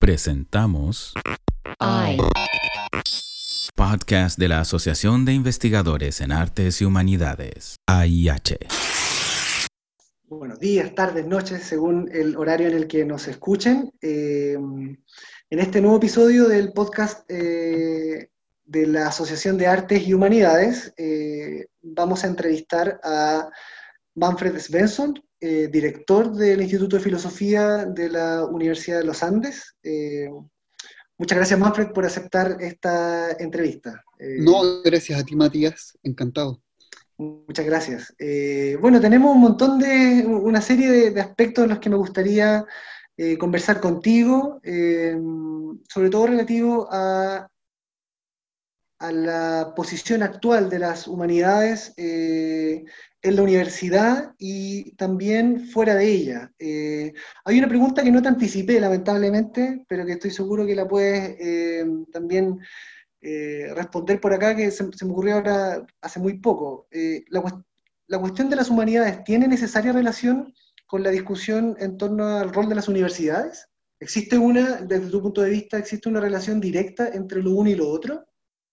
Presentamos Podcast de la Asociación de Investigadores en Artes y Humanidades, AIH. Buenos días, tardes, noches, según el horario en el que nos escuchen. En este nuevo episodio del podcast de la Asociación de Artes y Humanidades, vamos a entrevistar a Manfred Svensson, director del Instituto de Filosofía de la Universidad de los Andes. Muchas gracias, Manfred, por aceptar esta entrevista. No, gracias a ti, Matías. Encantado. Muchas gracias. Bueno, tenemos una serie de aspectos en los que me gustaría conversar contigo, sobre todo relativo a la posición actual de las humanidades en la universidad y también fuera de ella. Hay una pregunta que no te anticipé, lamentablemente, pero que estoy seguro que la puedes también responder por acá, que se me ocurrió ahora hace muy poco. La cuestión de las humanidades, ¿tiene necesaria relación con la discusión en torno al rol de las universidades? Desde tu punto de vista, existe una relación directa entre lo uno y lo otro?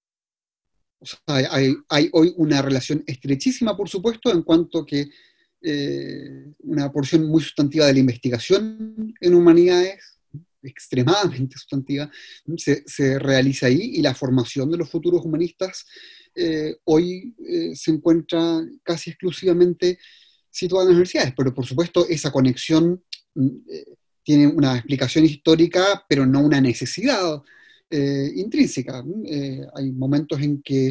O sea, hay hoy una relación estrechísima, por supuesto, en cuanto que una porción muy sustantiva de la investigación en humanidades, extremadamente sustantiva, se realiza ahí, y la formación de los futuros humanistas hoy se encuentra casi exclusivamente situada en las universidades. Pero por supuesto esa conexión tiene una explicación histórica, pero no una necesidad intrínseca. Hay momentos en que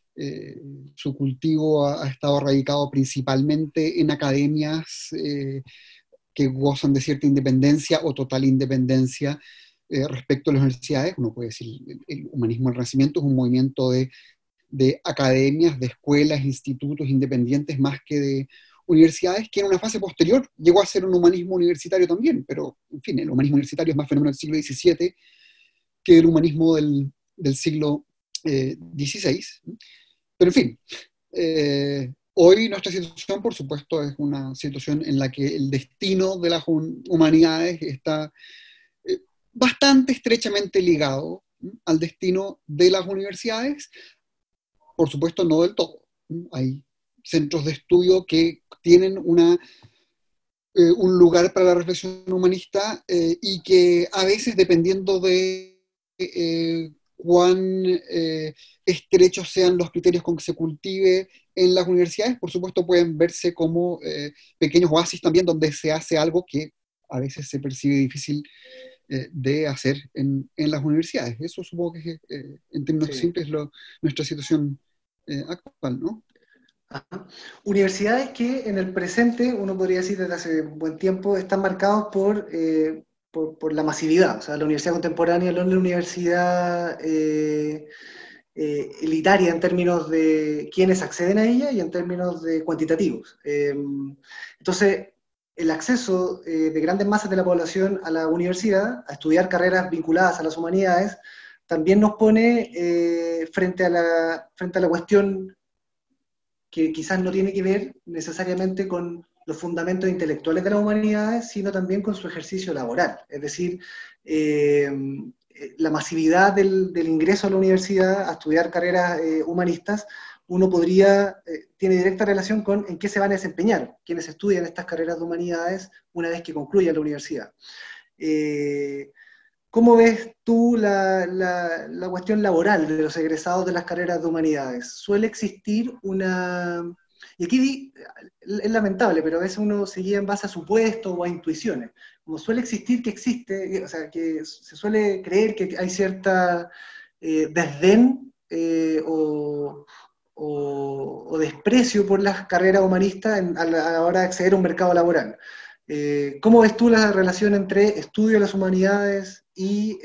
su cultivo ha estado radicado principalmente en academias que gozan de cierta independencia o total independencia respecto a las universidades. Uno puede decir, el humanismo del Renacimiento es un movimiento de academias, de escuelas, institutos independientes, más que de universidades, que en una fase posterior llegó a ser un humanismo universitario también, pero en fin, el humanismo universitario es más fenómeno del siglo XVII que el humanismo del siglo XVI. Pero en fin, hoy nuestra situación, por supuesto, es una situación en la que el destino de las humanidades está bastante estrechamente ligado al destino de las universidades. Por supuesto, no del todo. Hay centros de estudio que tienen un lugar para la reflexión humanista y que a veces, dependiendo de cuán estrechos sean los criterios con que se cultive en las universidades, por supuesto pueden verse como pequeños oasis también, donde se hace algo que a veces se percibe difícil de hacer en las universidades. Eso supongo que en términos simples nuestra situación actual, ¿no? Ajá. Universidades que en el presente, uno podría decir desde hace un buen tiempo, están marcados por la masividad. O sea, la universidad contemporánea no es la universidad elitaria en términos de quienes acceden a ella y en términos de cuantitativos. Entonces, el acceso de grandes masas de la población a la universidad, a estudiar carreras vinculadas a las humanidades, también nos pone frente a la cuestión que quizás no tiene que ver necesariamente con los fundamentos intelectuales de las humanidades, sino también con su ejercicio laboral. Es decir, la masividad del ingreso a la universidad a estudiar carreras humanistas, tiene directa relación con en qué se van a desempeñar quienes estudian estas carreras de humanidades una vez que concluyan la universidad. ¿Cómo ves tú la cuestión laboral de los egresados de las carreras de humanidades? ¿Suele existir y aquí es lamentable, pero a veces uno se guía en base a supuestos o a intuiciones, como suele existir que existe, o sea, que se suele creer que hay cierta desdén o desprecio por las carreras humanistas a la hora de acceder a un mercado laboral. ¿Cómo ves tú la relación entre estudio de las humanidades y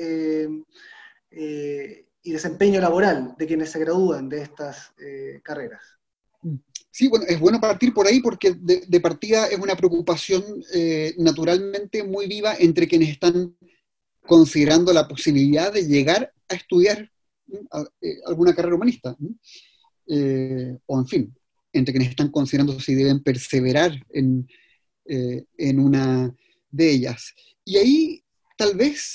desempeño laboral de quienes se gradúan de estas carreras? Sí, bueno, es bueno partir por ahí porque de partida es una preocupación naturalmente muy viva entre quienes están considerando la posibilidad de llegar a estudiar alguna carrera humanista, o en fin, entre quienes están considerando si deben perseverar en una de ellas. Y ahí tal vez,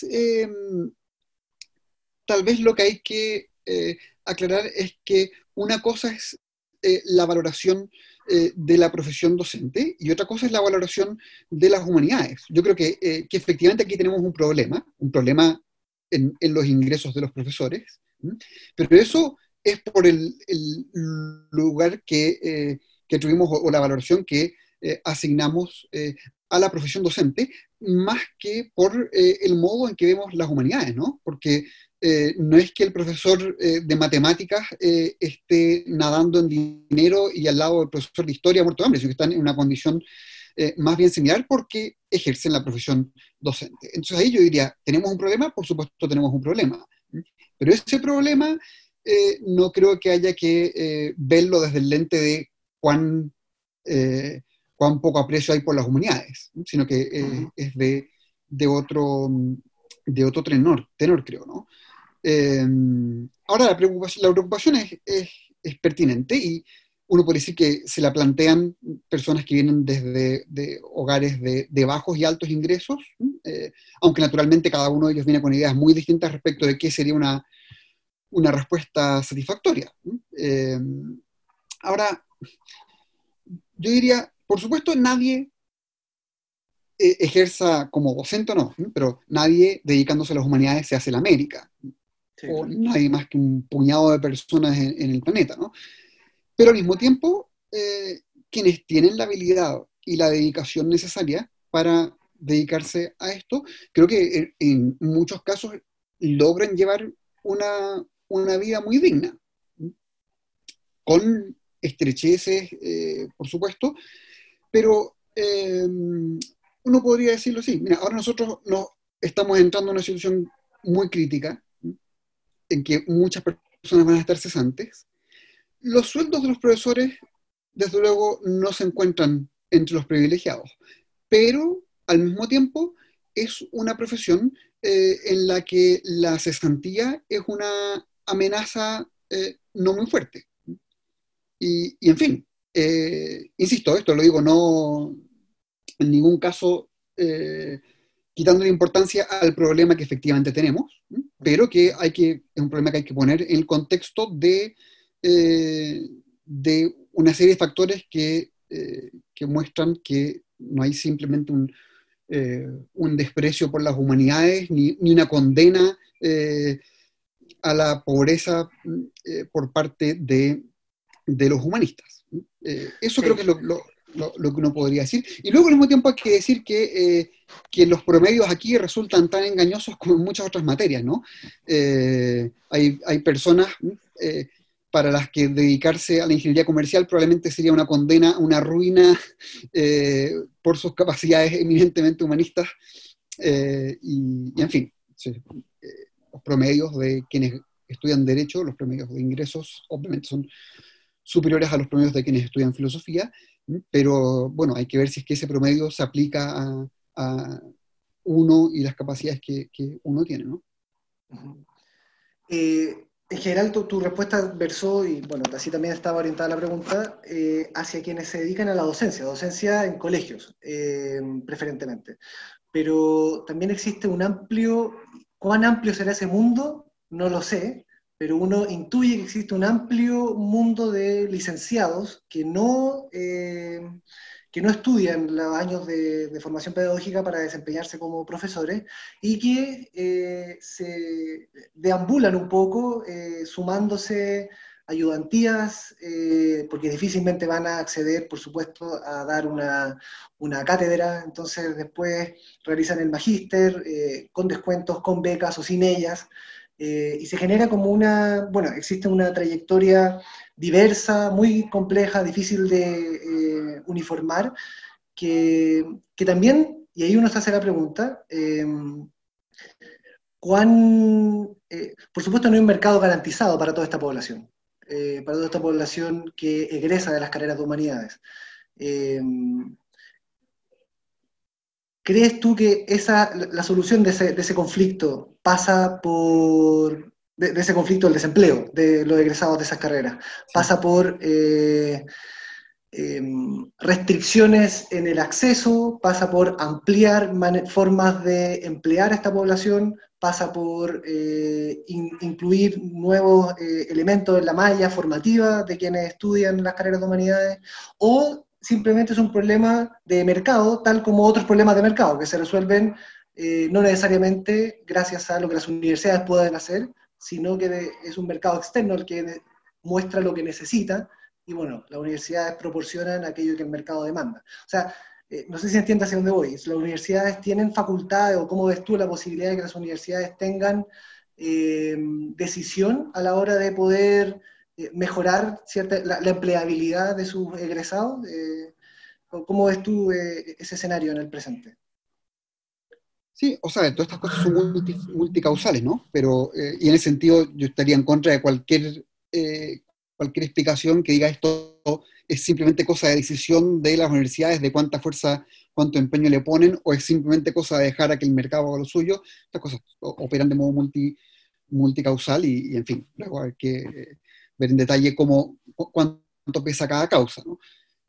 tal vez lo que hay que aclarar es que una cosa es la valoración de la profesión docente y otra cosa es la valoración de las humanidades. Yo creo que efectivamente aquí tenemos un problema en los ingresos de los profesores, ¿m? Pero eso es por el lugar que tuvimos o la valoración que asignamos a la profesión docente, más que por el modo en que vemos las humanidades, ¿no? Porque no es que el profesor de matemáticas esté nadando en dinero y al lado del profesor de historia muerto de hambre, sino que están en una condición más bien similar porque ejercen la profesión docente. Entonces ahí yo diría, ¿tenemos un problema? Por supuesto tenemos un problema. Pero ese problema no creo que haya que verlo desde el lente de eh, cuán poco aprecio hay por las humanidades, ¿no? Sino que es de otro tenor, creo, ¿no? Ahora, la preocupación es pertinente y uno puede decir que se la plantean personas que vienen desde de hogares de bajos y altos ingresos, aunque naturalmente cada uno de ellos viene con ideas muy distintas respecto de qué sería una respuesta satisfactoria. Ahora, yo diría, por supuesto, nadie ejerza como docente o no, pero nadie dedicándose a las humanidades se hace la América, Sí, o claro. nadie más que un puñado de personas en el planeta, ¿no? Pero al mismo tiempo, quienes tienen la habilidad y la dedicación necesaria para dedicarse a esto, creo que en muchos casos logran llevar una vida muy digna, con estrecheces, por supuesto, pero uno podría decirlo así. Mira, ahora nosotros nos estamos entrando en una situación muy crítica, en que muchas personas van a estar cesantes. Los sueldos de los profesores, desde luego, no se encuentran entre los privilegiados, pero al mismo tiempo es una profesión en la que la cesantía es una amenaza no muy fuerte. Y en fin, insisto, esto lo digo no en ningún caso quitando la importancia al problema que efectivamente tenemos, pero que es un problema que hay que poner en el contexto de una serie de factores que muestran que no hay simplemente un desprecio por las humanidades ni una condena a la pobreza por parte de los humanistas. Eso creo que es lo que uno podría decir. Y luego al mismo tiempo hay que decir que los promedios aquí resultan tan engañosos como en muchas otras materias, ¿no? Hay personas para las que dedicarse a la ingeniería comercial probablemente sería una condena, una ruina por sus capacidades eminentemente humanistas. Y en fin, sí, los promedios de quienes estudian Derecho, los promedios de ingresos, obviamente son superiores a los promedios de quienes estudian filosofía, pero bueno, hay que ver si es que ese promedio se aplica a uno y las capacidades que uno tiene, ¿no? En general, tu respuesta versó, y bueno, así también estaba orientada la pregunta, hacia quienes se dedican a la docencia en colegios, preferentemente. Pero también existe ¿cuán amplio será ese mundo? No lo sé, pero uno intuye que existe un amplio mundo de licenciados que no estudian los años de formación pedagógica para desempeñarse como profesores y que se deambulan un poco sumándose ayudantías, porque difícilmente van a acceder, por supuesto, a dar una cátedra, entonces después realizan el magíster con descuentos, con becas o sin ellas, y se genera como existe una trayectoria diversa, muy compleja, difícil de uniformar, que también, y ahí uno se hace la pregunta, por supuesto no hay un mercado garantizado para toda esta población, que egresa de las carreras de humanidades. ¿Crees tú que la solución de ese conflicto pasa de ese conflicto del desempleo de los egresados de esas carreras, Sí. pasa por restricciones en el acceso, pasa por ampliar formas de emplear a esta población, pasa por incluir nuevos elementos en la malla formativa de quienes estudian las carreras de humanidades, o simplemente es un problema de mercado, tal como otros problemas de mercado, que se resuelven no necesariamente gracias a lo que las universidades pueden hacer, sino que es un mercado externo el que muestra lo que necesita, y bueno, las universidades proporcionan aquello que el mercado demanda. O sea, no sé si entiendes hacia dónde voy. ¿Las universidades tienen facultades o cómo ves tú la posibilidad de que las universidades tengan decisión a la hora de poder mejorar la empleabilidad de sus egresados? ¿Cómo ves tú ese escenario en el presente? Sí, o sea, todas estas cosas son multicausales, ¿no? Pero, y en ese sentido, yo estaría en contra de cualquier explicación que diga esto es simplemente cosa de decisión de las universidades, de cuánta fuerza, cuánto empeño le ponen, o es simplemente cosa de dejar a que el mercado haga lo suyo. Estas cosas operan de modo multicausal y, en fin, luego hay que ver en detalle cuánto pesa cada causa, ¿no?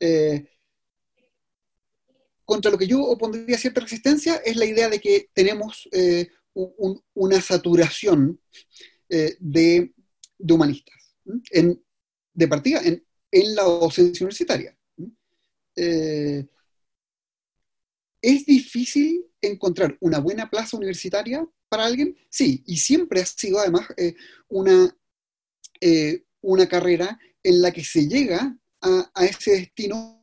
Contra lo que yo opondría cierta resistencia es la idea de que tenemos una saturación de humanistas, de partida en la docencia universitaria. ¿Es difícil encontrar una buena plaza universitaria para alguien? Sí, y siempre ha sido además una carrera en la que se llega a ese destino,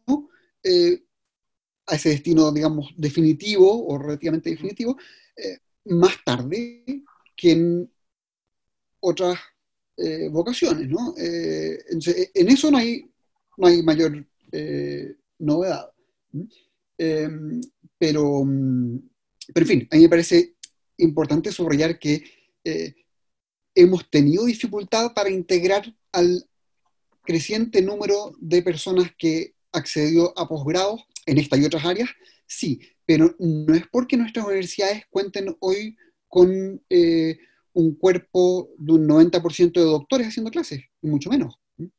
digamos, definitivo o relativamente definitivo, más tarde que en otras vocaciones, ¿no? Entonces, en eso no hay mayor novedad. Eh, pero, en fin, a mí me parece importante subrayar que hemos tenido dificultad para integrar al creciente número de personas que accedió a posgrados en esta y otras áreas, sí, pero no es porque nuestras universidades cuenten hoy con un cuerpo de un 90% de doctores haciendo clases, y mucho menos.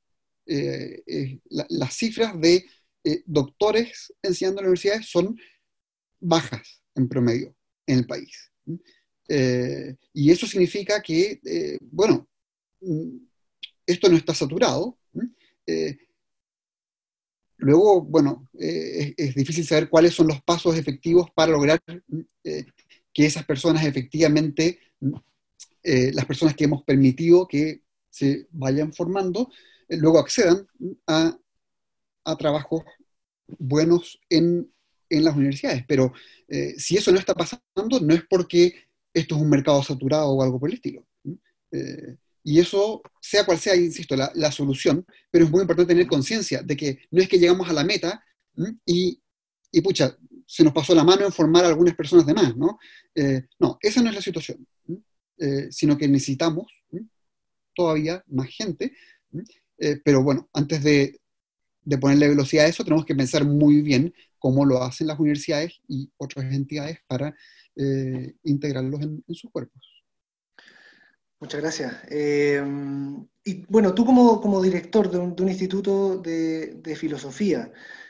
Las cifras de doctores enseñando en las universidades son bajas en promedio en el país. Y eso significa que, bueno, esto no está saturado. Luego, bueno, es difícil saber cuáles son los pasos efectivos para lograr que esas personas efectivamente, las personas que hemos permitido que se vayan formando, luego accedan a trabajos buenos en las universidades. Pero si eso no está pasando, no es porque esto es un mercado saturado o algo por el estilo. Y eso, sea cual sea, insisto, la solución, pero es muy importante tener conciencia de que no es que llegamos a la meta y pucha, se nos pasó la mano en formar a algunas personas de más, ¿no? No, esa no es la situación, sino que necesitamos todavía más gente, pero bueno, antes de ponerle velocidad a eso, tenemos que pensar muy bien cómo lo hacen las universidades y otras entidades para integrarlos en sus cuerpos. Muchas gracias. Y bueno, tú como director de un instituto de filosofía,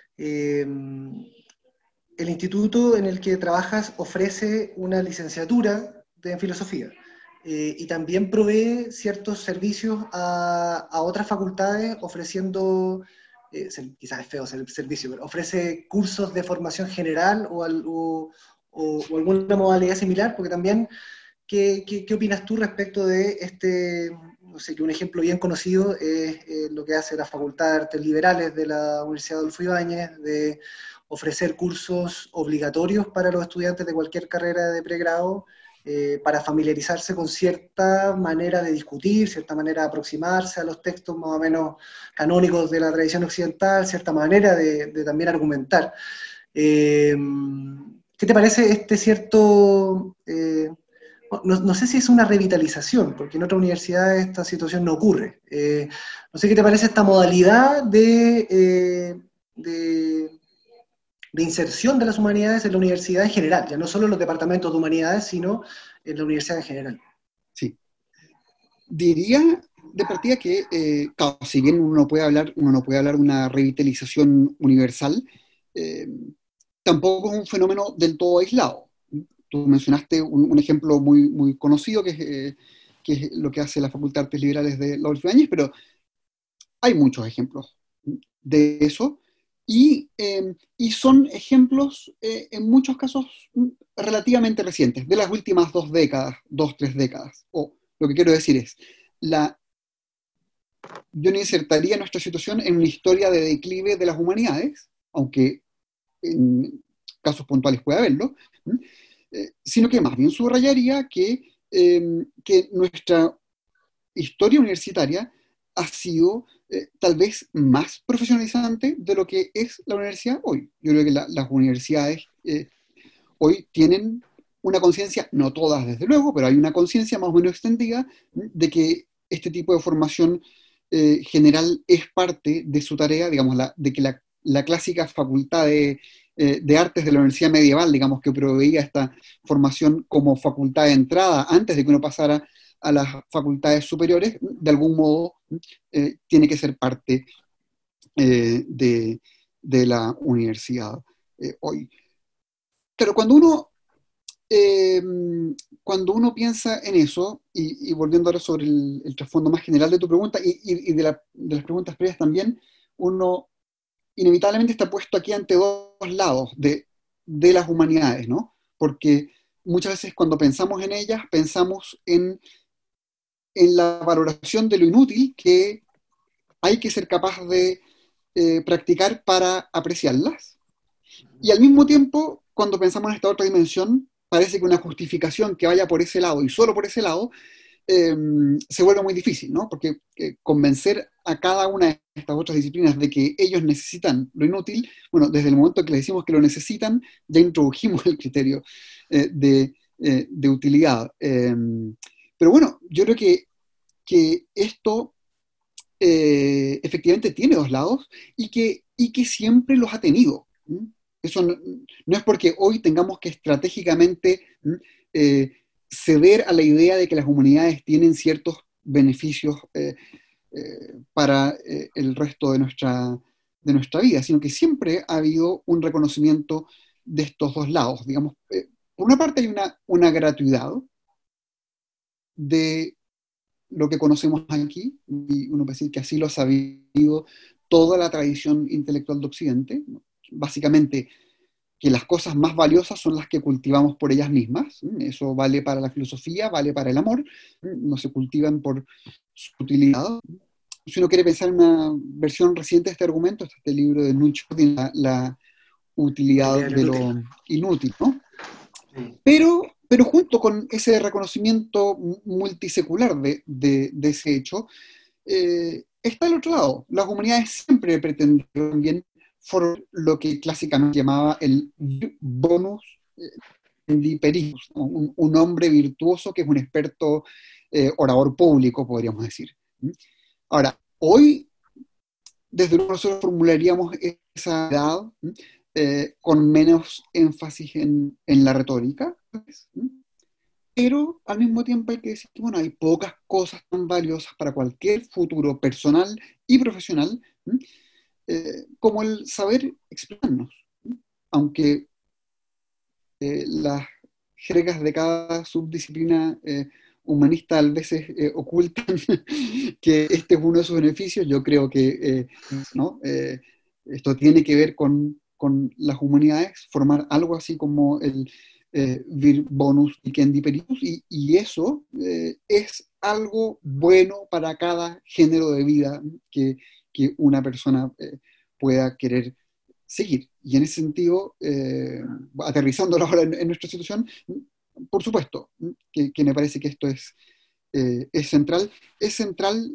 el instituto en el que trabajas ofrece una licenciatura en filosofía y también provee ciertos servicios a otras facultades ofreciendo, quizás es feo el servicio, pero ofrece cursos de formación general o alguna modalidad similar, porque también ¿qué opinas tú respecto de no sé, que un ejemplo bien conocido es lo que hace la Facultad de Artes Liberales de la Universidad Adolfo Ibáñez, de ofrecer cursos obligatorios para los estudiantes de cualquier carrera de pregrado, para familiarizarse con cierta manera de discutir, cierta manera de aproximarse a los textos más o menos canónicos de la tradición occidental, cierta manera de también argumentar? ¿Qué te parece este cierto... no sé si es una revitalización, porque en otras universidades esta situación no ocurre. No sé qué te parece esta modalidad de inserción de las humanidades en la universidad en general, ya no solo en los departamentos de humanidades, sino en la universidad en general. Sí. Diría de partida que, claro, si bien uno no puede hablar de una revitalización universal, eh, tampoco es un fenómeno del todo aislado. Tú mencionaste un ejemplo muy, muy conocido, que es lo que hace la Facultad de Artes Liberales de la Adolfo Ibáñez, pero hay muchos ejemplos de eso, y son ejemplos, en muchos casos, relativamente recientes, de las últimas 2 décadas, 2, 3 décadas. O lo que quiero decir es, yo no insertaría nuestra situación en una historia de declive de las humanidades, aunque en casos puntuales puede haberlo, sino que más bien subrayaría que nuestra historia universitaria ha sido, tal vez más profesionalizante de lo que es la universidad hoy. Yo creo que las universidades, hoy tienen una conciencia, no todas desde luego, pero hay una conciencia más o menos extendida de que este tipo de formación, general, es parte de su tarea, digamos, de que la clásica facultad de artes de la universidad medieval, digamos, que proveía esta formación como facultad de entrada antes de que uno pasara a las facultades superiores, de algún modo, tiene que ser parte, de la universidad, hoy. Pero eh, cuando uno piensa en eso, y volviendo ahora sobre el trasfondo más general de tu pregunta y de las preguntas previas también, uno inevitablemente está puesto aquí ante dos lados de las humanidades, ¿no? Porque muchas veces cuando pensamos en ellas, pensamos en la valoración de lo inútil que hay que ser capaz de, practicar para apreciarlas. Y al mismo tiempo, cuando pensamos en esta otra dimensión, parece que una justificación que vaya por ese lado y solo por ese lado, eh, se vuelve muy difícil, ¿no? Porque, convencer a cada una de estas otras disciplinas de que ellos necesitan lo inútil, bueno, desde el momento que les decimos que lo necesitan, ya introdujimos el criterio, de utilidad. Pero bueno, yo creo que esto, efectivamente tiene dos lados y que siempre los ha tenido. Eso no es porque hoy tengamos que estratégicamente, eh, ceder a la idea de que las humanidades tienen ciertos beneficios, para, el resto de nuestra vida, sino que siempre ha habido un reconocimiento de estos dos lados. Digamos, por una parte hay una gratuidad de lo que conocemos aquí, y uno puede decir que así lo ha sabido toda la tradición intelectual de Occidente, ¿no? Básicamente, que las cosas más valiosas son las que cultivamos por ellas mismas. Eso vale para la filosofía, vale para el amor, no se cultivan por su utilidad. Si uno quiere pensar en una versión reciente de este argumento, está este libro de Nucho, la utilidad de lo inútil, ¿no? Pero junto con ese reconocimiento multisecular de ese hecho, está el otro lado. Las humanidades siempre pretendieron también formar lo que clásicamente llamaba el bonus, dipericus, ¿no? Un hombre virtuoso que es un experto, orador público, podríamos decir. Ahora, hoy, desde luego, nosotros formularíamos esa edad, con menos énfasis en la retórica, ¿sabes? Pero al mismo tiempo hay que decir que, bueno, hay pocas cosas tan valiosas para cualquier futuro personal y profesional, como el saber explicarnos. Aunque, las jergas de cada subdisciplina, humanista a veces, ocultan que este es uno de sus beneficios, yo creo que, ¿no? Esto tiene que ver con las humanidades, formar algo así como el, vir bonus dicendi peritus, y eso, es algo bueno para cada género de vida que una persona, pueda querer seguir. Y en ese sentido, aterrizándolo ahora en nuestra situación, por supuesto, que me parece que esto es central. Es central,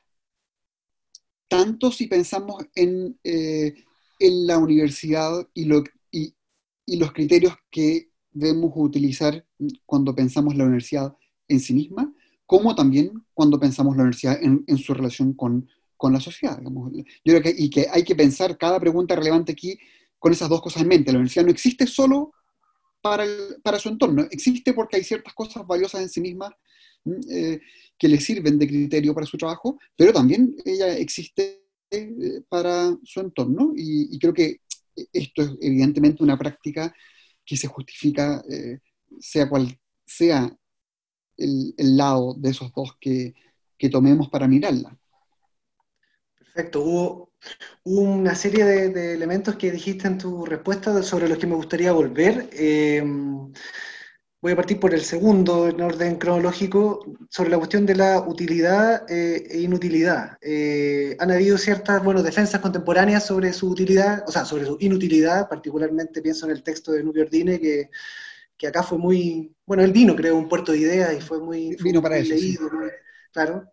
tanto si pensamos en la universidad y los criterios que debemos utilizar cuando pensamos la universidad en sí misma, como también cuando pensamos la universidad en su relación con la sociedad. Digamos. Yo creo que hay que pensar cada pregunta relevante aquí con esas dos cosas en mente. La universidad no existe solo para su entorno, existe porque hay ciertas cosas valiosas en sí mismas, que le sirven de criterio para su trabajo, pero también ella existe para su entorno, y creo que esto es evidentemente una práctica que se justifica, sea cual sea el lado de esos dos que tomemos para mirarla. Perfecto. Hubo una serie de elementos que dijiste en tu respuesta sobre los que me gustaría volver. Voy a partir por el segundo en orden cronológico, sobre la cuestión de la utilidad e inutilidad. Han habido ciertas, bueno, defensas contemporáneas sobre su utilidad, o sea, sobre su inutilidad, particularmente pienso en el texto de Nubio Ordine, que acá fue muy, bueno, él vino, creo, un puerto de ideas y fue Vino para muy eso, sí. leído, claro.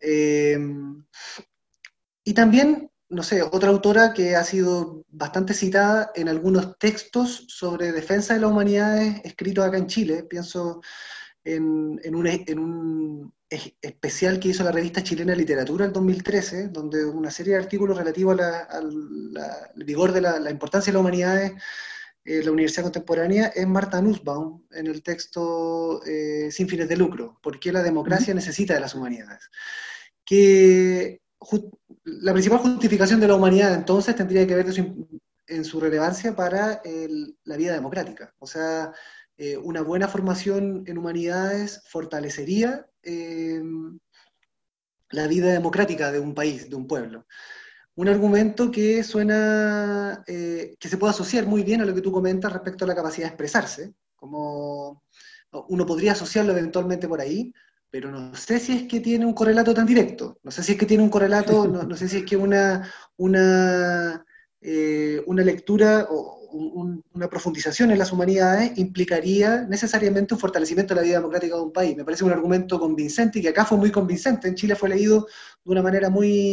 Y también, no sé, otra autora que ha sido bastante citada en algunos textos sobre defensa de las humanidades escritos acá en Chile. Pienso en un especial que hizo la revista Chilena de Literatura en 2013, donde una serie de artículos relativos al vigor de la importancia de las humanidades la Universidad Contemporánea es Marta Nussbaum en el texto Sin fines de lucro, ¿por qué la democracia necesita de las humanidades? Que la principal justificación de la humanidad entonces tendría que ver en su relevancia para la vida democrática. O sea, una buena formación en humanidades fortalecería la vida democrática de un país, de un pueblo. Un argumento que suena, que se puede asociar muy bien a lo que tú comentas respecto a la capacidad de expresarse, como uno podría asociarlo eventualmente por ahí, pero no sé si es que tiene un correlato tan directo, no sé si es que tiene un correlato, no sé si es que una lectura o una profundización en las humanidades implicaría necesariamente un fortalecimiento de la vida democrática de un país. Me parece un argumento convincente y que acá fue muy convincente, en Chile fue leído de una manera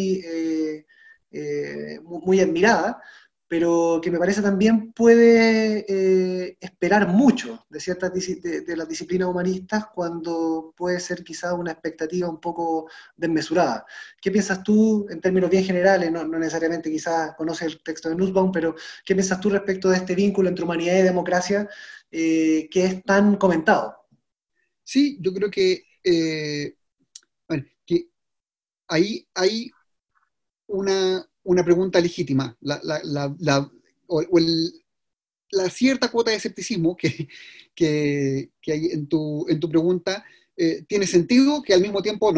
muy admirada, pero que me parece también puede esperar mucho de las disciplinas humanistas cuando puede ser quizá una expectativa un poco desmesurada. ¿Qué piensas tú en términos bien generales? No necesariamente quizás conoces el texto de Nussbaum, pero ¿qué piensas tú respecto de este vínculo entre humanidad y democracia que es tan comentado? Sí, yo creo bueno, que ahí hay una pregunta legítima, la cierta cuota de escepticismo que hay en tu pregunta tiene sentido, que al mismo tiempo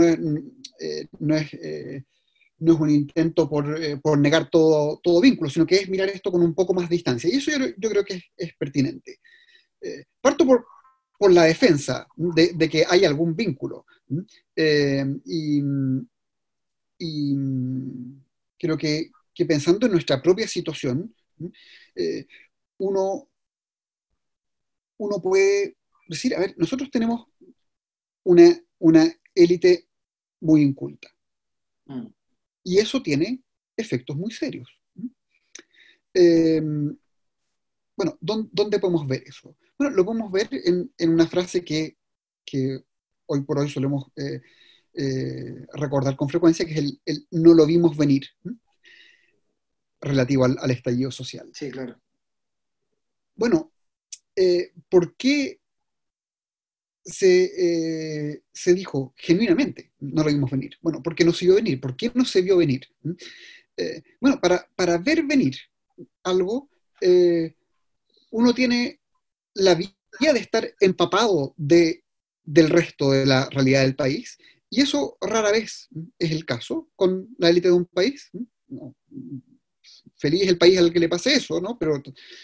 no es un intento por negar todo vínculo, sino que es mirar esto con un poco más de distancia. Y eso yo creo que es pertinente. Parto por la defensa de que hay algún vínculo. Eh, y, y creo que pensando en nuestra propia situación, eh, uno, uno puede decir, a ver, nosotros tenemos una élite muy inculta, Mm. y eso tiene efectos muy serios. Eh, bueno, ¿dónde podemos ver eso? Bueno, lo podemos ver en una frase que hoy por hoy solemos recordar con frecuencia, que es el no lo vimos venir, relativo al estallido social. Sí, claro. Bueno, ¿por qué se dijo genuinamente no lo vimos venir? Bueno, porque no se vio venir. ¿Por qué no se vio venir? Bueno, para ver venir algo, uno tiene la vía de estar empapado del resto de la realidad del país, y eso rara vez es el caso con la élite de un país. No, feliz el país al que le pase eso, ¿no? Pero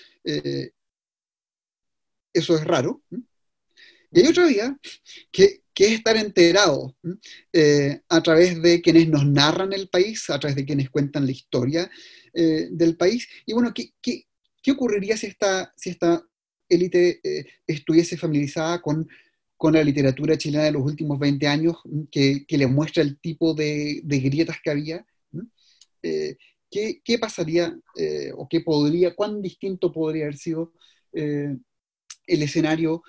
eso es raro. Y hay otra vía que es estar enterado a través de quienes nos narran el país, a través de quienes cuentan la historia del país. Y bueno, ¿qué ocurriría si esta élite estuviese familiarizada con la literatura chilena de los últimos 20 años, que le muestra el tipo de grietas que había? Eh, ¿Qué pasaría o cuán distinto podría haber sido el escenario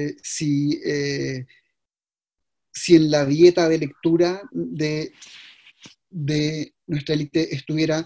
si en la dieta de lectura de nuestra élite estuviera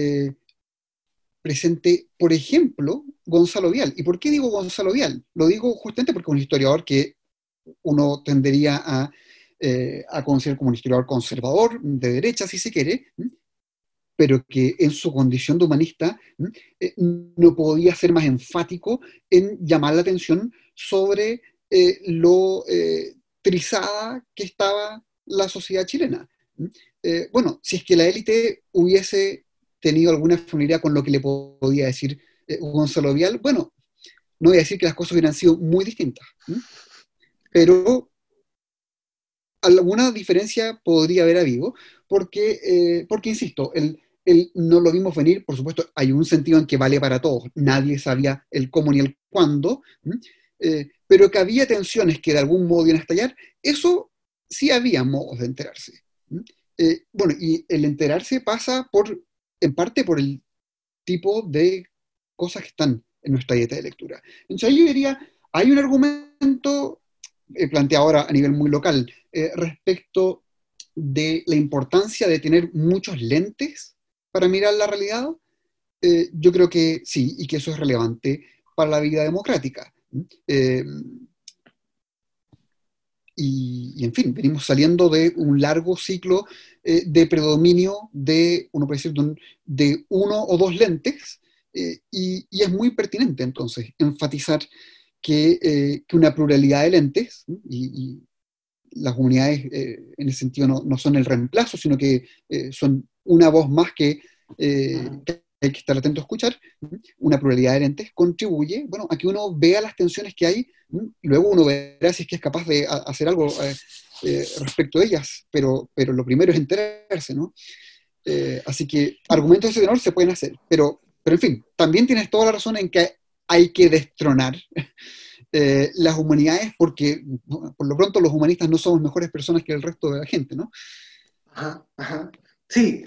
presente, por ejemplo, Gonzalo Vial? ¿Y por qué digo Gonzalo Vial? Lo digo justamente porque es un historiador que uno tendería a considerar como un historiador conservador, de derecha si se quiere, pero que en su condición de humanista no podía ser más enfático en llamar la atención sobre lo trizada que estaba la sociedad chilena. Bueno, si es que la élite hubiese tenido alguna familiaridad con lo que le podía decir Gonzalo Vial, bueno, no voy a decir que las cosas hubieran sido muy distintas, pero alguna diferencia podría haber habido, porque insisto, no lo vimos venir, por supuesto, hay un sentido en que vale para todos, nadie sabía el cómo ni el cuándo, pero que había tensiones que de algún modo iban a estallar, eso sí había modos de enterarse. Bueno, y el enterarse pasa en parte por el tipo de cosas que están en nuestra dieta de lectura. Entonces yo diría, hay un argumento planteado ahora a nivel muy local respecto de la importancia de tener muchos lentes para mirar la realidad. Yo creo que sí, y que eso es relevante para la vida democrática. Eh, en fin, venimos saliendo de un largo ciclo de predominio de, uno puede decir, de uno o dos lentes, y es muy pertinente entonces enfatizar que una pluralidad de lentes, y las comunidades en ese sentido no son el reemplazo, sino que son una voz más que hay que estar atento a escuchar, una pluralidad de lentes contribuye, bueno, a que uno vea las tensiones que hay, y luego uno verá si es que es capaz de hacer algo respecto a ellas, pero lo primero es enterarse, ¿no? Así que argumentos de ese tenor se pueden hacer, pero en fin, también tienes toda la razón en que hay que destronar las humanidades porque por lo pronto los humanistas no somos mejores personas que el resto de la gente, ¿no? Ajá, ajá. Sí,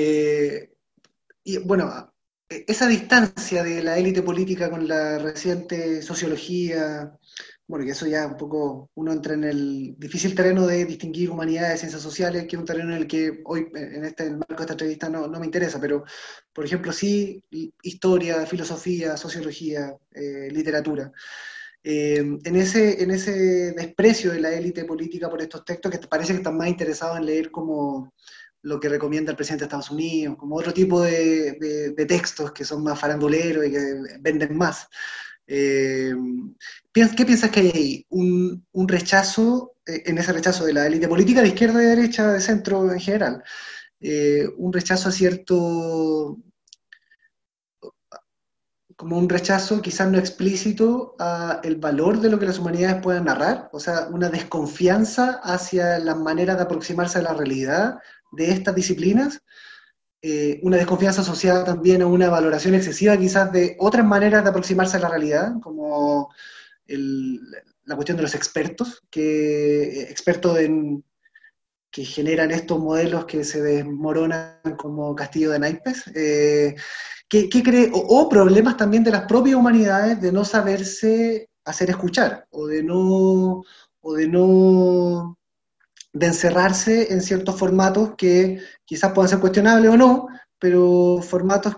y bueno, esa distancia de la élite política con la reciente sociología, bueno, que eso ya un poco uno entra en el difícil terreno de distinguir humanidades, ciencias sociales, que es un terreno en el que hoy, en el marco de esta entrevista, no me interesa, pero por ejemplo sí, historia, filosofía, sociología, literatura. En ese desprecio de la élite política por estos textos, que parece que están más interesados en leer como lo que recomienda el presidente de Estados Unidos, como otro tipo de textos que son más faranduleros y que venden más. Eh, ¿Qué piensas que hay ahí? Un rechazo, en ese rechazo de la élite política, de izquierda, de derecha, de centro en general, un rechazo a cierto, como un rechazo quizás no explícito a el valor de lo que las humanidades pueden narrar, o sea, una desconfianza hacia las maneras de aproximarse a la realidad de estas disciplinas, una desconfianza asociada también a una valoración excesiva quizás de otras maneras de aproximarse a la realidad, como el, la cuestión de los expertos, expertos que generan estos modelos que se desmoronan como castillo de naipes. ¿Qué cree? O problemas también de las propias humanidades de no saberse hacer escuchar, de encerrarse en ciertos formatos que quizás puedan ser cuestionables o no, pero formatos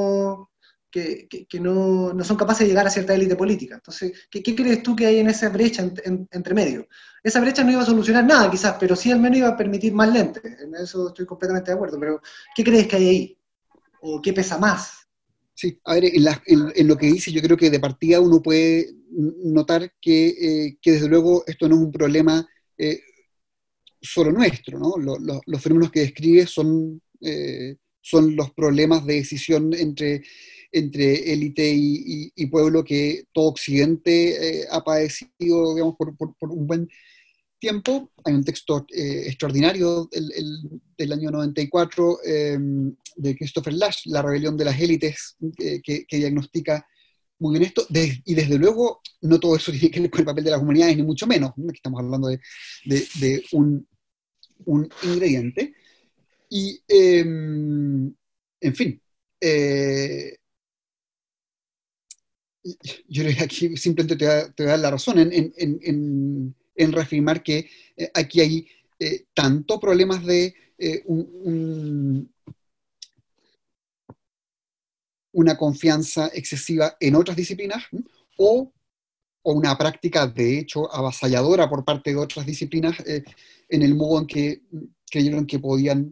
que no son capaces de llegar a cierta élite política. Entonces, ¿qué crees tú que hay en esa brecha entre medio? Esa brecha no iba a solucionar nada quizás, pero sí al menos iba a permitir más lentes. En eso estoy completamente de acuerdo, pero ¿qué crees que hay ahí? ¿O qué pesa más? Sí, a ver, en lo que dice, yo creo que de partida uno puede notar que desde luego esto no es un problema solo nuestro, ¿no? Los fenómenos que describe son los problemas de decisión entre élite y pueblo que todo Occidente ha padecido, digamos, por un buen tiempo. Hay un texto extraordinario del año 94 de Christopher Lasch, La rebelión de las élites, que diagnostica muy bien esto, y desde luego no todo eso tiene que ver con el papel de las comunidades, ni mucho menos, ¿no? Aquí estamos hablando de un ingrediente. Y, en fin, yo creo que aquí simplemente te voy a dar la razón en reafirmar que aquí hay tanto problemas de una confianza excesiva en otras disciplinas, o o una práctica de hecho avasalladora por parte de otras disciplinas en el modo en que creyeron que podían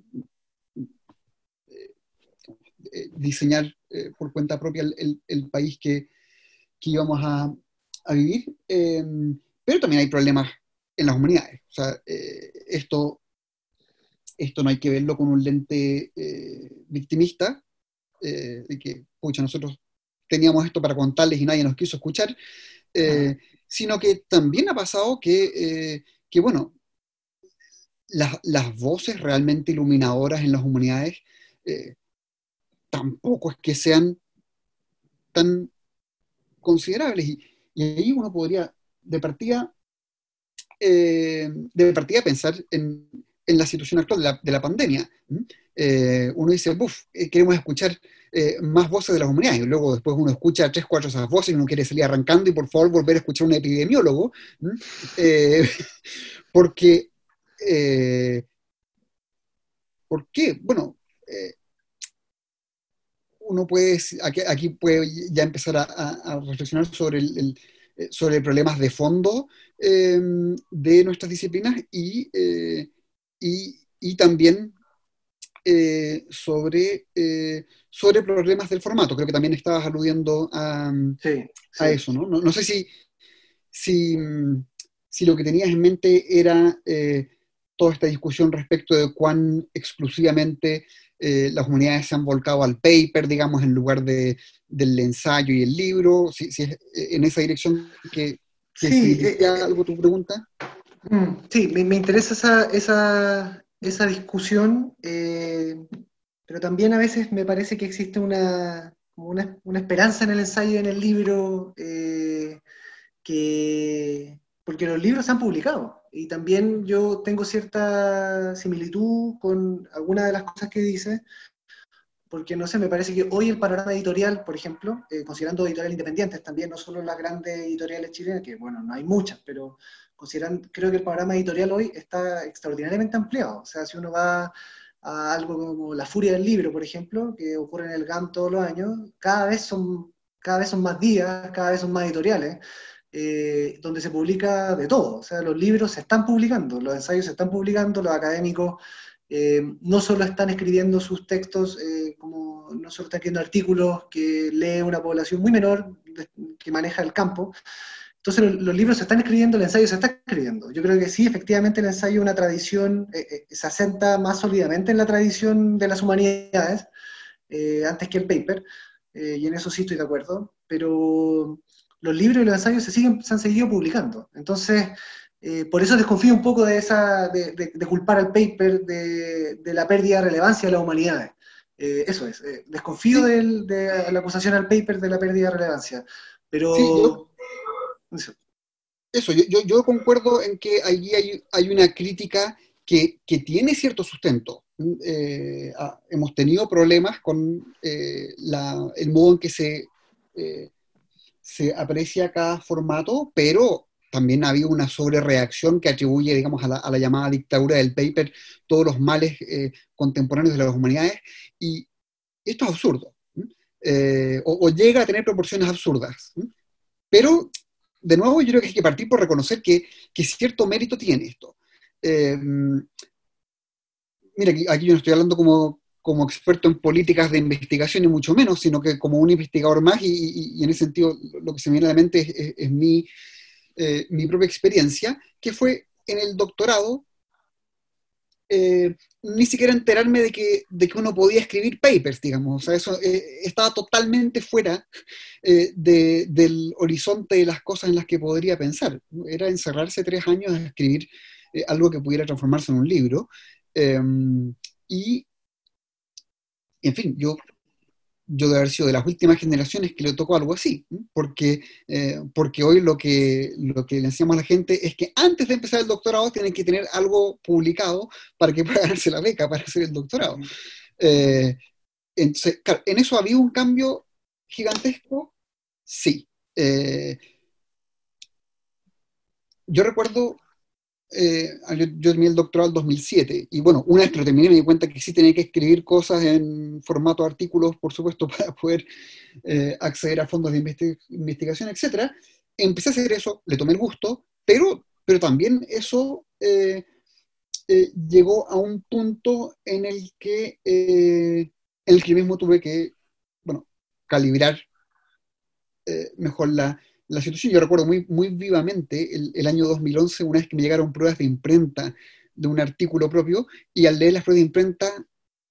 diseñar por cuenta propia el país que íbamos a vivir. Pero también hay problemas en las humanidades. O sea, esto no hay que verlo con un lente victimista, de que, pucha, nosotros teníamos esto para contarles y nadie nos quiso escuchar, sino que también ha pasado que bueno, las voces realmente iluminadoras en las humanidades tampoco es que sean tan considerables. Y ahí uno podría, de partida pensar en la situación actual de la pandemia. Uno dice, queremos escuchar más voces de las humanidades, y luego después uno escucha 3, 4 esas voces y uno quiere salir arrancando y por favor volver a escuchar a un epidemiólogo, porque ¿por qué? Bueno, uno puede, aquí puede ya empezar a reflexionar sobre problemas de fondo de nuestras disciplinas y también sobre problemas del formato. Creo que también estabas aludiendo Sí, a sí. eso, ¿no? No sé si, si lo que tenías en mente era toda esta discusión respecto de cuán exclusivamente las humanidades se han volcado al paper, digamos, en lugar del ensayo y el libro, si es en esa dirección que se Sí, dirigía algo tu pregunta. sí, me interesa esa discusión, pero también a veces me parece que existe una esperanza en el ensayo y en el libro, porque los libros se han publicado y también yo tengo cierta similitud con algunas de las cosas que dice, porque no sé, me parece que hoy el panorama editorial, por ejemplo, considerando editoriales independientes también, no solo las grandes editoriales chilenas, que bueno, no hay muchas, pero creo que el panorama editorial hoy está extraordinariamente ampliado. O sea, si uno va a algo como La Furia del Libro, por ejemplo, que ocurre en el GAM todos los años, cada vez son más días, cada vez son más editoriales, donde se publica de todo. O sea, los libros se están publicando, los ensayos se están publicando, los académicos no solo están escribiendo sus textos, no solo están escribiendo artículos que lee una población muy menor que maneja el campo. Entonces los libros se están escribiendo, el ensayo se está escribiendo. Yo creo que sí, efectivamente el ensayo es una tradición, se asenta más sólidamente en la tradición de las humanidades, antes que el paper, y en eso sí estoy de acuerdo, pero los libros y los ensayos se han seguido publicando. Entonces, por eso desconfío un poco de culpar al paper de la pérdida de relevancia de las humanidades. Eso es, desconfío Sí, de la acusación al paper de la pérdida de relevancia. sí, Pero yo concuerdo en que allí hay una crítica que tiene cierto sustento. Hemos tenido problemas con el modo en que se aprecia cada formato, pero también ha habido una sobrereacción que atribuye, digamos, a la llamada dictadura del paper todos los males contemporáneos de las humanidades, y esto es absurdo, o llega a tener proporciones absurdas. Pero, de nuevo, yo creo que hay que partir por reconocer que cierto mérito tiene esto. Mira, aquí yo no estoy hablando como experto en políticas de investigación, ni mucho menos, sino que como un investigador más, y en ese sentido lo que se me viene a la mente es mi propia experiencia, que fue en el doctorado, ni siquiera enterarme de que uno podía escribir papers, digamos. O sea, eso estaba totalmente fuera del horizonte de las cosas en las que podría pensar. Era encerrarse 3 años a escribir algo que pudiera transformarse en un libro. Y, en fin, yo de haber sido de las últimas generaciones que le tocó algo así, ¿no? Porque hoy lo que le enseñamos a la gente es que antes de empezar el doctorado tienen que tener algo publicado para que pueda ganarse la beca para hacer el doctorado. Entonces, claro, ¿en eso ha habido un cambio gigantesco? Sí. Yo recuerdo, yo terminé el doctorado en 2007, y bueno, una vez que lo terminé me di cuenta que sí tenía que escribir cosas en formato de artículos, por supuesto, para poder acceder a fondos de investigación, etcétera. empecé a hacer eso, le tomé el gusto, pero también eso llegó a un punto en el que yo mismo tuve que, bueno, calibrar mejor la situación. Yo recuerdo muy, muy vivamente el año 2011, una vez que me llegaron pruebas de imprenta de un artículo propio, y al leer las pruebas de imprenta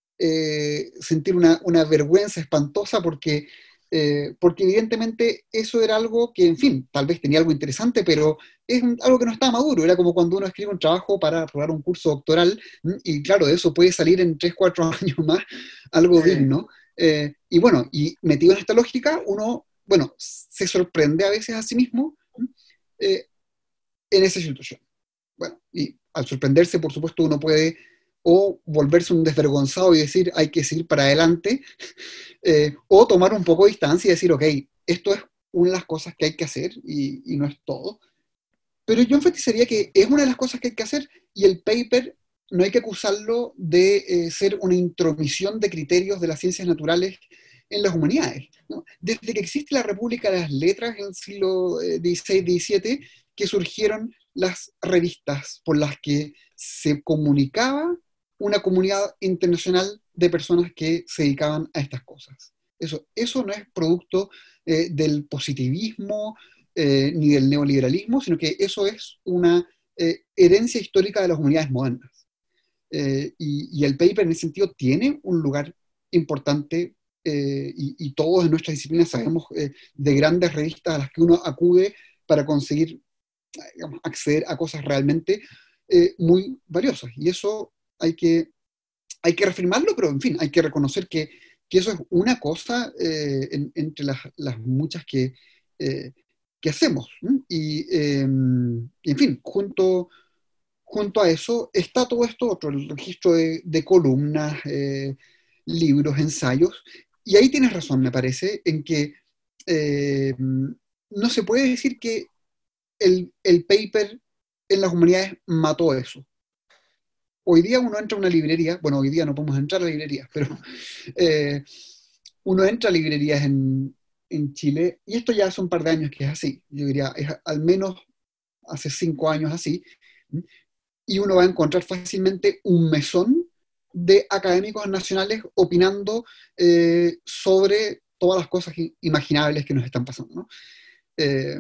sentir una vergüenza espantosa porque evidentemente eso era algo que, en fin, tal vez tenía algo interesante, pero es algo que no estaba maduro. Era como cuando uno escribe un trabajo para aprobar un curso doctoral, y claro, de eso puede salir en 3 4 años más algo digno. Y bueno, y metido en esta lógica, uno, bueno, se sorprende a veces a sí mismo eh, en esa situación. Bueno, y al sorprenderse, por supuesto, uno puede o volverse un desvergonzado y decir hay que seguir para adelante, o tomar un poco de distancia y decir, ok, esto es una de las cosas que hay que hacer y no es todo. Pero yo enfatizaría que es una de las cosas que hay que hacer, y el paper no hay que acusarlo de ser una intromisión de criterios de las ciencias naturales en las humanidades, ¿no? Desde que existe la República de las Letras en el siglo XVI-XVII, que surgieron las revistas por las que se comunicaba una comunidad internacional de personas que se dedicaban a estas cosas. Eso no es producto del positivismo ni del neoliberalismo, sino que eso es una herencia histórica de las humanidades modernas. Y el paper en ese sentido tiene un lugar importante, y todos en nuestras disciplinas sabemos de grandes revistas a las que uno acude para conseguir, digamos, acceder a cosas realmente muy valiosas. Y eso hay que reafirmarlo, pero en fin, hay que reconocer que eso es una cosa entre las muchas que hacemos, ¿no? Y en fin, junto a eso está todo esto otro, el registro de columnas, libros, ensayos, y ahí tienes razón, me parece, en que no se puede decir que el paper en las humanidades mató eso. Hoy día uno entra a una librería, bueno, hoy día no podemos entrar a librerías, pero eh, uno entra a librerías en Chile, y esto ya hace un par de años que es así, yo diría, es al menos hace 5 años así, y uno va a encontrar fácilmente un mesón de académicos nacionales opinando sobre todas las cosas imaginables que nos están pasando, ¿no? Eh,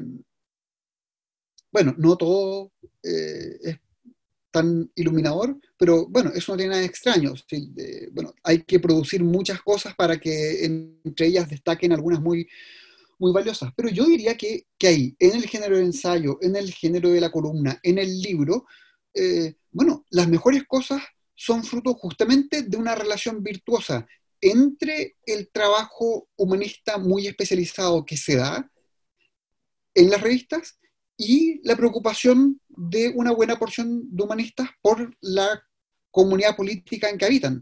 bueno, no todo es tan iluminador, pero bueno, eso no tiene nada de extraño. ¿Sí? Bueno, hay que producir muchas cosas para que entre ellas destaquen algunas muy, muy valiosas, pero yo diría que ahí, en el género de ensayo, en el género de la columna, en el libro, bueno, las mejores cosas son fruto justamente de una relación virtuosa entre el trabajo humanista muy especializado que se da en las revistas y la preocupación de una buena porción de humanistas por la comunidad política en que habitan.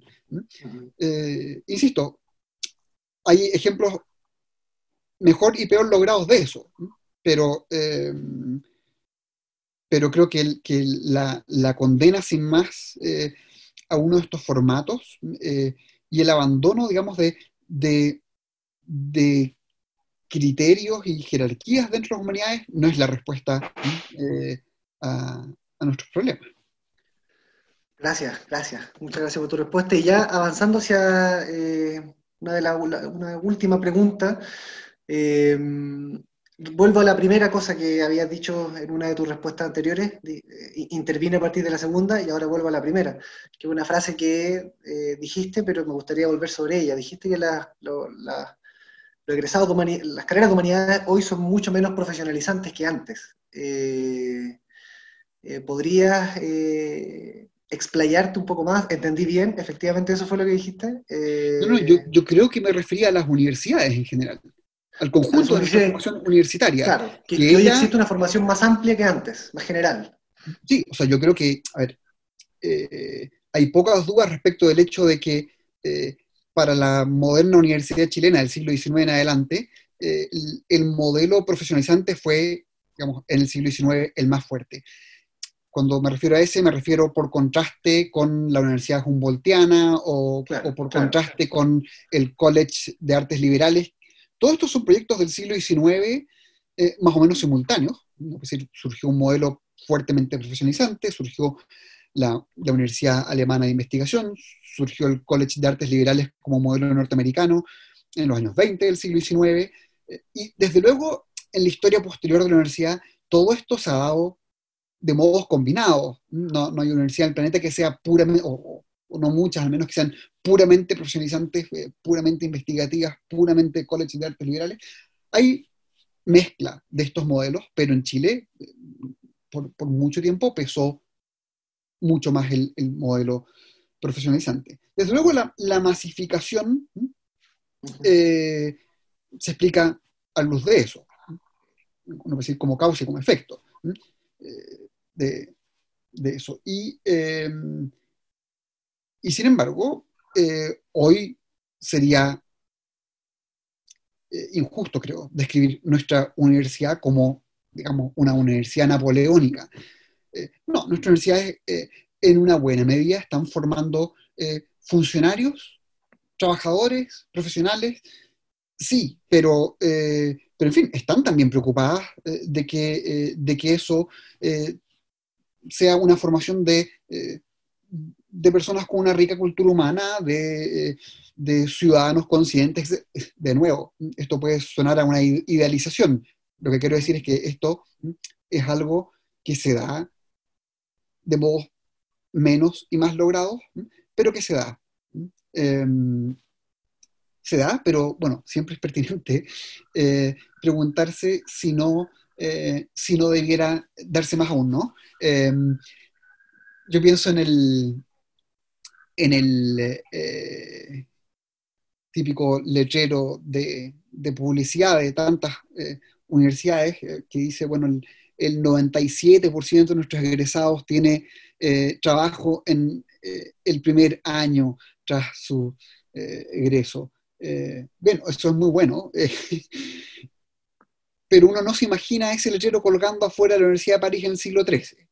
Insisto, hay ejemplos mejor y peor logrados de eso, pero, pero creo que la condena sin más a uno de estos formatos y el abandono, digamos, de criterios y jerarquías dentro de las humanidades no es la respuesta a, a nuestros problemas. Gracias, gracias. Muchas gracias por tu respuesta. Y ya avanzando hacia una última pregunta, eh, vuelvo a la primera cosa que habías dicho en una de tus respuestas anteriores, intervine a partir de la segunda y ahora vuelvo a la primera, que es una frase que dijiste, pero me gustaría volver sobre ella. Dijiste que los egresados las carreras de humanidades hoy son mucho menos profesionalizantes que antes. ¿Podrías explayarte un poco más? ¿Entendí bien? ¿Efectivamente eso fue lo que dijiste? No, yo creo que me refería a las universidades en general, al A las conjunto de nuestra universidades, formación universitaria, claro, que que hoy ella, existe una formación más amplia que antes, más general. sí, o sea, yo creo que, a ver, hay pocas dudas respecto del hecho de que para la moderna universidad chilena del siglo XIX en adelante, el modelo profesionalizante fue, digamos, en el siglo XIX el más fuerte. Cuando me refiero a ese, me refiero por contraste con la Universidad Humboldtiana o Claro, por claro. contraste con el College de Artes Liberales. Todos estos son proyectos del siglo XIX más o menos simultáneos. Es decir, surgió un modelo fuertemente profesionalizante, surgió la Universidad Alemana de Investigación, surgió el College de Artes Liberales como modelo norteamericano en los años 20 del siglo XIX, y desde luego en la historia posterior de la universidad todo esto se ha dado de modos combinados. No hay universidad en el planeta que sea puramente, o no muchas al menos, que sean puramente profesionalizantes, puramente investigativas, puramente college de artes liberales. Hay mezcla de estos modelos, pero en Chile por mucho tiempo pesó mucho más el modelo profesionalizante. Desde luego la masificación se explica a luz de eso, uno puede decir como causa y como efecto de eso. Y sin embargo, hoy sería injusto, creo, describir nuestra universidad como, digamos, una universidad napoleónica. No, nuestras universidades en una buena medida están formando funcionarios, trabajadores, profesionales, sí, pero en fin, están también preocupadas de que eso sea una formación de personas con una rica cultura humana, de ciudadanos conscientes. De nuevo, esto puede sonar a una idealización. Lo que quiero decir es que esto es algo que se da de modos menos y más logrados, pero que se da. Se da, pero bueno, siempre es pertinente preguntarse si no debiera darse más aún, ¿no? Yo pienso en el típico letrero de publicidad de tantas universidades que dice, bueno, el 97% de nuestros egresados tiene trabajo en el primer año tras su egreso. Bueno, eso es muy bueno, pero uno no se imagina ese letrero colgando afuera de la Universidad de París en el siglo XIII.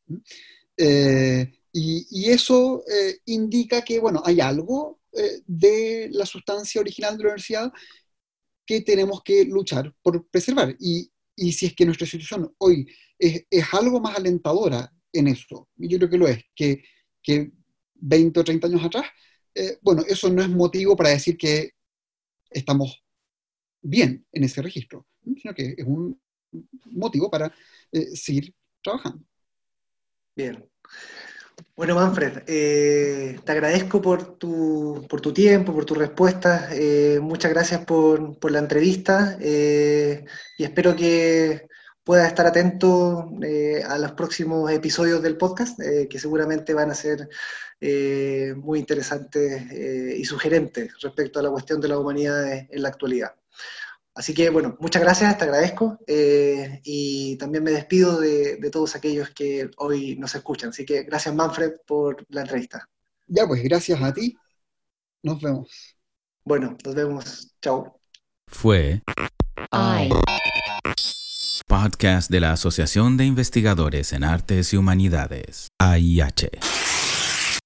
Y eso indica que, bueno, hay algo de la sustancia original de la universidad que tenemos que luchar por preservar. Y si es que nuestra institución hoy es algo más alentadora en eso, y yo creo que lo es, que 20 o 30 años atrás, bueno, eso no es motivo para decir que estamos bien en ese registro, sino que es un motivo para seguir trabajando. Bien. Bueno, Manfred, te agradezco por tu tiempo, por tus respuestas. Muchas gracias por la entrevista y espero que puedas estar atento a los próximos episodios del podcast, que seguramente van a ser muy interesantes y sugerentes respecto a la cuestión de la humanidad en la actualidad. Así que, bueno, muchas gracias, te agradezco y también me despido de todos aquellos que hoy nos escuchan. Así que gracias, Manfred, por la entrevista. Ya, pues gracias a ti. Nos vemos. Bueno, nos vemos. Chao. Fue podcast de la Asociación de Investigadores en Artes y Humanidades, AIH.